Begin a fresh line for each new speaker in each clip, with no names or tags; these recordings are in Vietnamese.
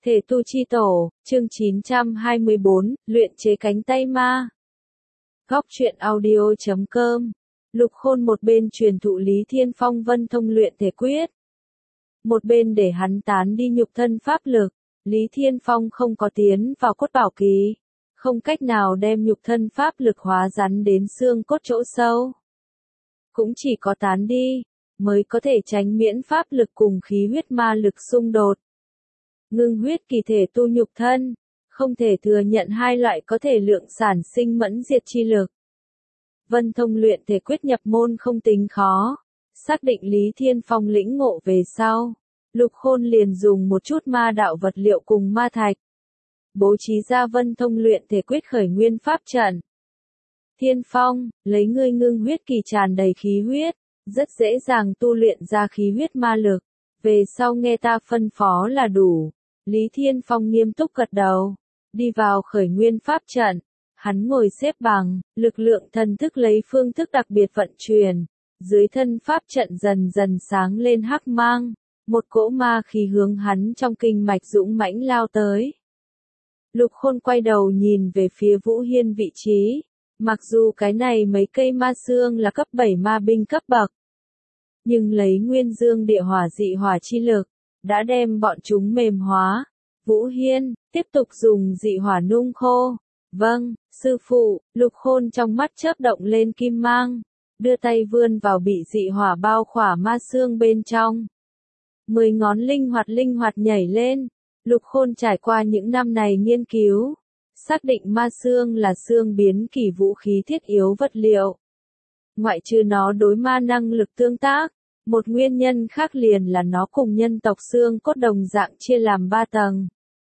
Thể tu chi tổ, chương 924, luyện chế cánh tay ma. Góc truyện audio.com. Lục Khôn một bên truyền thụ Lý Thiên Phong Vân Thông luyện thể quyết, một bên để hắn tán đi nhục thân pháp lực. Lý Thiên Phong không có tiến vào cốt bảo kỳ, không cách nào đem nhục thân pháp lực hóa rắn đến xương cốt chỗ sâu. Cũng chỉ có tán đi, mới có thể tránh miễn pháp lực cùng khí huyết ma lực xung đột. Ngưng huyết kỳ thể tu nhục thân, không thể thừa nhận hai loại có thể lượng sản sinh mẫn diệt chi lực. Vân Thông luyện thể quyết nhập môn không tính khó, xác định Lý Thiên Phong lĩnh ngộ về sau, Lục Khôn liền dùng một chút ma đạo vật liệu cùng ma thạch, bố trí ra Vân Thông luyện thể quyết khởi nguyên pháp trận. Thiên Phong, lấy ngươi ngưng huyết kỳ tràn đầy khí huyết, rất dễ dàng tu luyện ra khí huyết ma lực, về sau nghe ta phân phó là đủ. Lý Thiên Phong nghiêm túc gật đầu, đi vào khởi nguyên pháp trận, hắn ngồi xếp bằng, lực lượng thần thức lấy phương thức đặc biệt vận chuyển, dưới thân pháp trận dần dần sáng lên hắc mang, một cỗ ma khí hướng hắn trong kinh mạch dũng mãnh lao tới. Lục Khôn quay đầu nhìn về phía Vũ Hiên vị trí, mặc dù cái này mấy cây ma xương là cấp 7 ma binh cấp bậc, nhưng lấy nguyên dương địa hỏa dị hỏa chi lực, đã đem bọn chúng mềm hóa. Vũ Hiên, tiếp tục dùng dị hỏa nung khô. Vâng, sư phụ. Lục Khôn trong mắt chớp động lên kim mang, đưa tay vươn vào bị dị hỏa bao khỏa ma xương bên trong. 10 ngón linh hoạt nhảy lên. Lục Khôn trải qua những năm này nghiên cứu, xác định ma xương là xương biến kỳ vũ khí thiết yếu vật liệu. Ngoại trừ nó đối ma năng lực tương tác, một nguyên nhân khác liền là nó cùng nhân tộc xương cốt đồng dạng chia làm 3 tầng.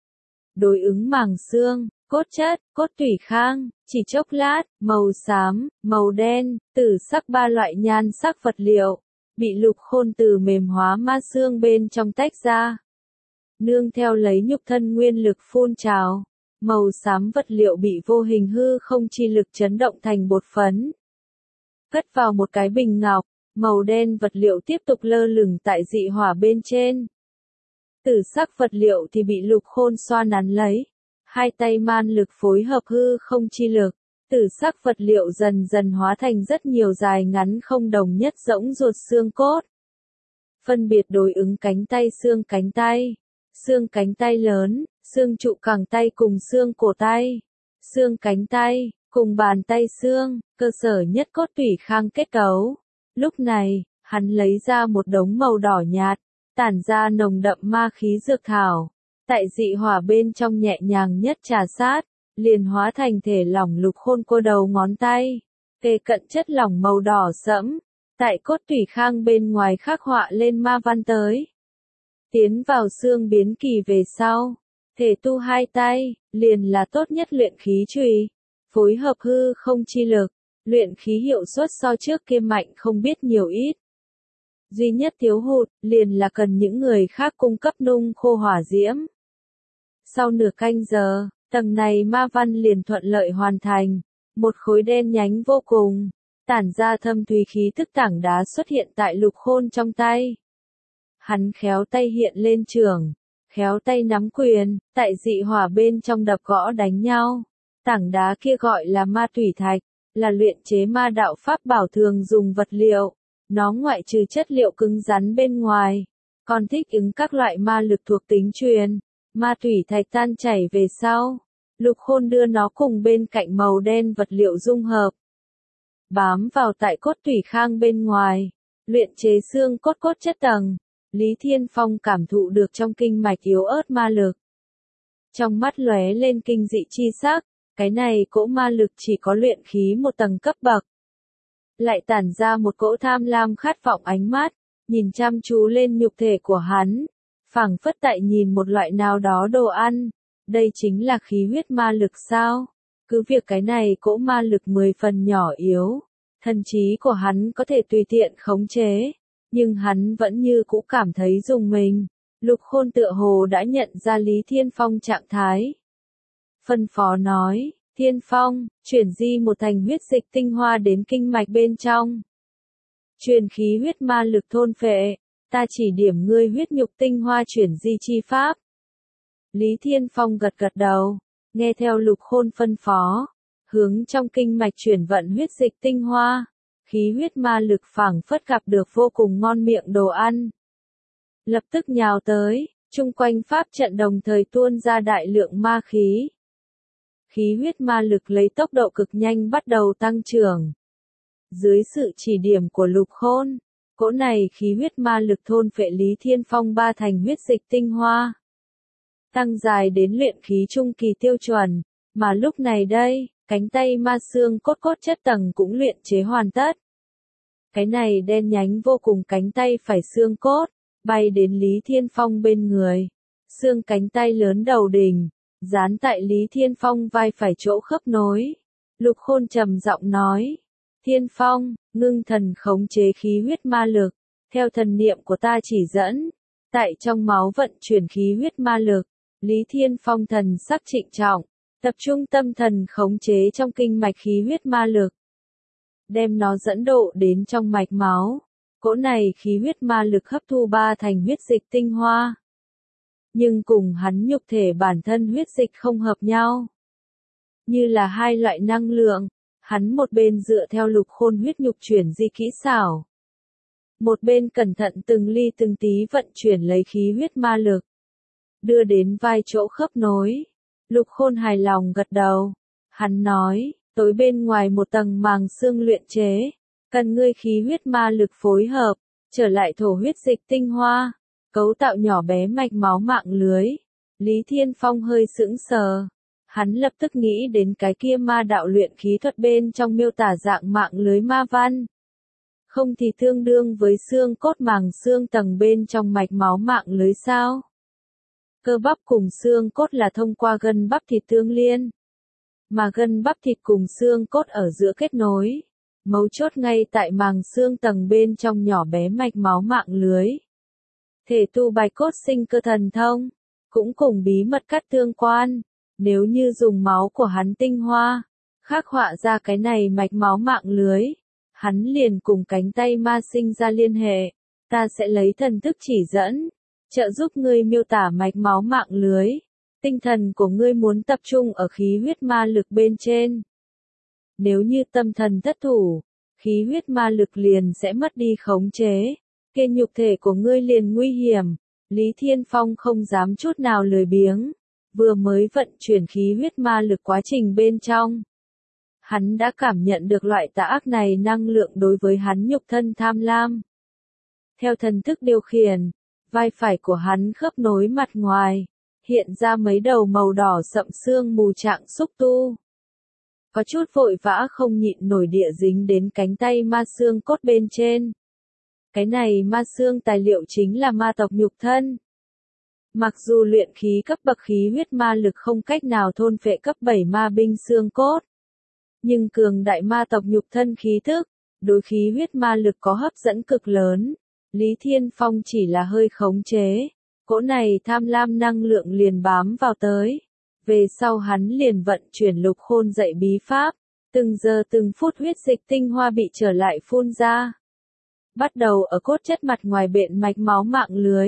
Đối ứng màng xương, cốt chất, cốt tủy khang, chỉ chốc lát, màu xám, màu đen, tử sắc 3 loại nhan sắc vật liệu, bị Lục Khôn từ mềm hóa ma xương bên trong tách ra. Nương theo lấy nhục thân nguyên lực phun trào, màu xám vật liệu bị vô hình hư không chi lực chấn động thành bột phấn. Cất vào một cái bình ngọc, màu đen vật liệu tiếp tục lơ lửng tại dị hỏa bên trên. Tử sắc vật liệu thì bị Lục Khôn xoa nắn lấy. Hai tay man lực phối hợp hư không chi lực. Tử sắc vật liệu dần dần hóa thành rất nhiều dài ngắn không đồng nhất rỗng ruột xương cốt. Phân biệt đối ứng cánh tay xương cánh tay lớn, xương trụ cẳng tay cùng xương cổ tay, xương cánh tay, cùng bàn tay xương, cơ sở nhất cốt tủy khang kết cấu. Lúc này, hắn lấy ra một đống màu đỏ nhạt, tản ra nồng đậm ma khí dược thảo, tại dị hỏa bên trong nhẹ nhàng nhất trà sát, liền hóa thành thể lỏng. Lục Khôn cô đầu ngón tay, kề cận chất lỏng màu đỏ sẫm, tại cốt tủy khang bên ngoài khắc họa lên ma văn tới. Tiến vào xương biến kỳ về sau, thể tu hai tay, liền là tốt nhất luyện khí chùy, phối hợp hư không chi lực, luyện khí hiệu suất so trước kia mạnh không biết nhiều ít. Duy nhất thiếu hụt, liền là cần những người khác cung cấp nung khô hỏa diễm. Sau nửa canh giờ, tầng này ma văn liền thuận lợi hoàn thành, một khối đen nhánh vô cùng, tản ra thâm thúy khí tức tảng đá xuất hiện tại Lục Khôn trong tay. Hắn khéo tay hiện lên trường, khéo tay nắm quyền, tại dị hỏa bên trong đập gõ đánh nhau. Tảng đá kia gọi là ma thủy thạch, là luyện chế ma đạo pháp bảo thường dùng vật liệu. Nó ngoại trừ chất liệu cứng rắn bên ngoài, còn thích ứng các loại ma lực thuộc tính truyền. Ma thủy thạch tan chảy về sau, Lục Khôn đưa nó cùng bên cạnh màu đen vật liệu dung hợp, bám vào tại cốt tủy khang bên ngoài, luyện chế xương cốt chất tầng. Lý Thiên Phong cảm thụ được trong kinh mạch yếu ớt ma lực, trong mắt lóe lên kinh dị chi sắc. Cái này cỗ ma lực chỉ có luyện khí một tầng cấp bậc, lại tản ra một cỗ tham lam khát vọng ánh mắt, nhìn chăm chú lên nhục thể của hắn, phảng phất tại nhìn một loại nào đó đồ ăn. Đây chính là khí huyết ma lực sao? Cứ việc cái này cỗ ma lực 10 phần nhỏ yếu, thần trí của hắn có thể tùy tiện khống chế, nhưng hắn vẫn như cũ cảm thấy rùng mình. Lục Khôn tựa hồ đã nhận ra Lý Thiên Phong trạng thái. Phân phó nói, Thiên Phong, chuyển di một thành huyết dịch tinh hoa đến kinh mạch bên trong. Truyền khí huyết ma lực thôn phệ, ta chỉ điểm ngươi huyết nhục tinh hoa chuyển di chi pháp. Lý Thiên Phong gật gật đầu, nghe theo Lục Khôn phân phó, hướng trong kinh mạch chuyển vận huyết dịch tinh hoa, khí huyết ma lực phảng phất gặp được vô cùng ngon miệng đồ ăn. Lập tức nhào tới, chung quanh pháp trận đồng thời tuôn ra đại lượng ma khí. Khí huyết ma lực lấy tốc độ cực nhanh bắt đầu tăng trưởng. Dưới sự chỉ điểm của Lục Khôn, cỗ này khí huyết ma lực thôn phệ Lý Thiên Phong 3 thành huyết dịch tinh hoa. Tăng dài đến luyện khí trung kỳ tiêu chuẩn, mà lúc này đây, cánh tay ma xương cốt cốt chất tầng cũng luyện chế hoàn tất. Cái này đen nhánh vô cùng cánh tay phải xương cốt, bay đến Lý Thiên Phong bên người. Xương cánh tay lớn đầu đỉnh, dán tại Lý Thiên Phong vai phải chỗ khớp nối. Lục Khôn trầm giọng nói, Thiên Phong, ngưng thần khống chế khí huyết ma lực, theo thần niệm của ta chỉ dẫn, tại trong máu vận chuyển khí huyết ma lực. Lý Thiên Phong thần sắc trịnh trọng, tập trung tâm thần khống chế trong kinh mạch khí huyết ma lực, đem nó dẫn độ đến trong mạch máu. Cỗ này khí huyết ma lực hấp thu 3 thành huyết dịch tinh hoa, nhưng cùng hắn nhục thể bản thân huyết dịch không hợp nhau, như là hai loại năng lượng. Hắn một bên dựa theo Lục Khôn huyết nhục chuyển di kỹ xảo, một bên cẩn thận từng ly từng tí vận chuyển lấy khí huyết ma lực, đưa đến vai chỗ khớp nối. Lục Khôn hài lòng gật đầu. Hắn nói, tối bên ngoài một tầng màng xương luyện chế, cần ngươi khí huyết ma lực phối hợp, trở lại thổ huyết dịch tinh hoa, cấu tạo nhỏ bé mạch máu mạng lưới. Lý Thiên Phong hơi sững sờ. Hắn lập tức nghĩ đến cái kia ma đạo luyện khí thuật bên trong miêu tả dạng mạng lưới ma văn. Không thì tương đương với xương cốt màng xương tầng bên trong mạch máu mạng lưới sao? Cơ bắp cùng xương cốt là thông qua gân bắp thịt tương liên, mà gân bắp thịt cùng xương cốt ở giữa kết nối. Mấu chốt ngay tại màng xương tầng bên trong nhỏ bé mạch máu mạng lưới. Thể tu bạch cốt sinh cơ thần thông, cũng cùng bí mật cắt tương quan. Nếu như dùng máu của hắn tinh hoa, khắc họa ra cái này mạch máu mạng lưới, hắn liền cùng cánh tay ma sinh ra liên hệ. Ta sẽ lấy thần thức chỉ dẫn, trợ giúp ngươi miêu tả mạch máu mạng lưới. Tinh thần của ngươi muốn tập trung ở khí huyết ma lực bên trên. Nếu như tâm thần thất thủ, khí huyết ma lực liền sẽ mất đi khống chế, kia nhục thể của ngươi liền nguy hiểm. Lý Thiên Phong không dám chút nào lười biếng, vừa mới vận chuyển khí huyết ma lực quá trình bên trong. Hắn đã cảm nhận được loại tà ác này năng lượng đối với hắn nhục thân tham lam. Theo thần thức điều khiển, vai phải của hắn khớp nối mặt ngoài, hiện ra mấy đầu màu đỏ sậm xương mù trạng xúc tu. Có chút vội vã không nhịn nổi địa dính đến cánh tay ma xương cốt bên trên. Cái này ma xương tài liệu chính là ma tộc nhục thân. Mặc dù luyện khí cấp bậc khí huyết ma lực không cách nào thôn phệ cấp 7 ma binh xương cốt, nhưng cường đại ma tộc nhục thân khí thức, đối khí huyết ma lực có hấp dẫn cực lớn. Lý Thiên Phong chỉ là hơi khống chế, cỗ này tham lam năng lượng liền bám vào tới. Về sau hắn liền vận chuyển Lục Khôn dạy bí pháp, từng giờ từng phút huyết dịch tinh hoa bị trở lại phun ra. Bắt đầu ở cốt chất mặt ngoài bện mạch máu mạng lưới.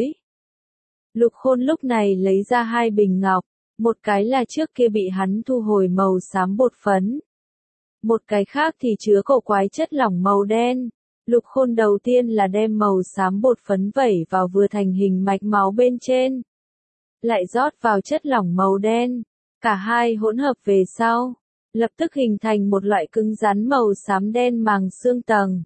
Lục Khôn lúc này lấy ra 2 bình ngọc, một cái là trước kia bị hắn thu hồi màu xám bột phấn. Một cái khác thì chứa cổ quái chất lỏng màu đen. Lục Khôn đầu tiên là đem màu xám bột phấn vẩy vào vừa thành hình mạch máu bên trên. Lại rót vào chất lỏng màu đen. Cả hai hỗn hợp về sau, lập tức hình thành một loại cứng rắn màu xám đen màng xương tầng.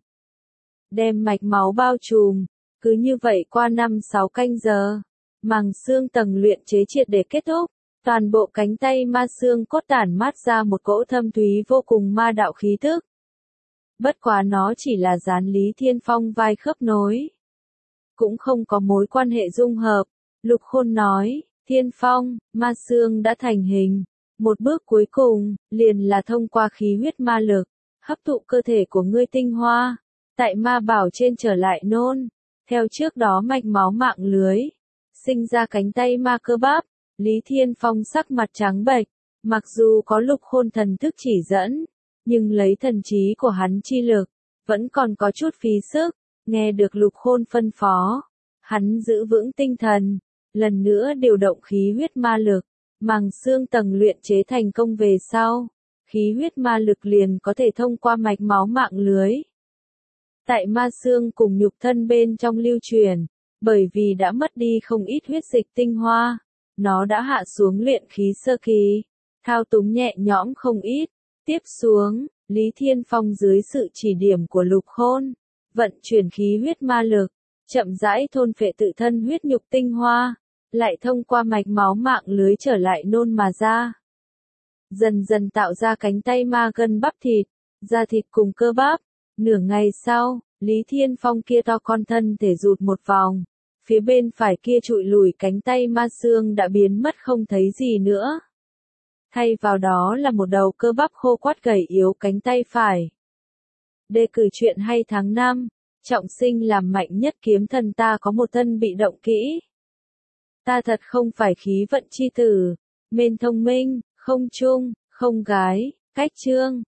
Đem mạch máu bao trùm, cứ như vậy qua 5-6 canh giờ. Màng xương tầng luyện chế triệt để kết thúc, toàn bộ cánh tay ma xương cốt tản mát ra một cỗ thâm thúy vô cùng ma đạo khí thức. Bất quá nó chỉ là dán Lý Thiên Phong vai khớp nối, cũng không có mối quan hệ dung hợp. Lục Khôn nói, Thiên Phong, ma xương đã thành hình. Một bước cuối cùng, liền là thông qua khí huyết ma lực, hấp thụ cơ thể của ngươi tinh hoa, tại ma bảo trên trở lại nôn. Theo trước đó mạch máu mạng lưới, sinh ra cánh tay ma cơ bắp. Lý Thiên Phong sắc mặt trắng bệch, mặc dù có Lục Khôn thần thức chỉ dẫn, nhưng lấy thần trí của hắn chi lực, vẫn còn có chút phí sức. Nghe được Lục Khôn phân phó, hắn giữ vững tinh thần, lần nữa điều động khí huyết ma lực, màng xương tầng luyện chế thành công về sau, khí huyết ma lực liền có thể thông qua mạch máu mạng lưới. Tại ma xương cùng nhục thân bên trong lưu truyền, bởi vì đã mất đi không ít huyết dịch tinh hoa, nó đã hạ xuống luyện khí sơ kỳ, thao túng nhẹ nhõm không ít. Tiếp xuống, Lý Thiên Phong dưới sự chỉ điểm của Lục Khôn, vận chuyển khí huyết ma lực, chậm rãi thôn phệ tự thân huyết nhục tinh hoa, lại thông qua mạch máu mạng lưới trở lại nôn mà ra. Dần dần tạo ra cánh tay ma gân bắp thịt, da thịt cùng cơ bắp. Nửa ngày sau, Lý Thiên Phong kia to con thân thể rụt một vòng, phía bên phải kia trụi lùi cánh tay ma xương đã biến mất không thấy gì nữa. Thay vào đó là một đầu cơ bắp khô quắt gầy yếu cánh tay phải. Đề cử truyện hay tháng 5, trọng sinh làm mạnh nhất kiếm thần ta có một thân bị động kỹ. Ta thật không phải khí vận chi tử, mên thông minh, không trung, không gái, cách chương.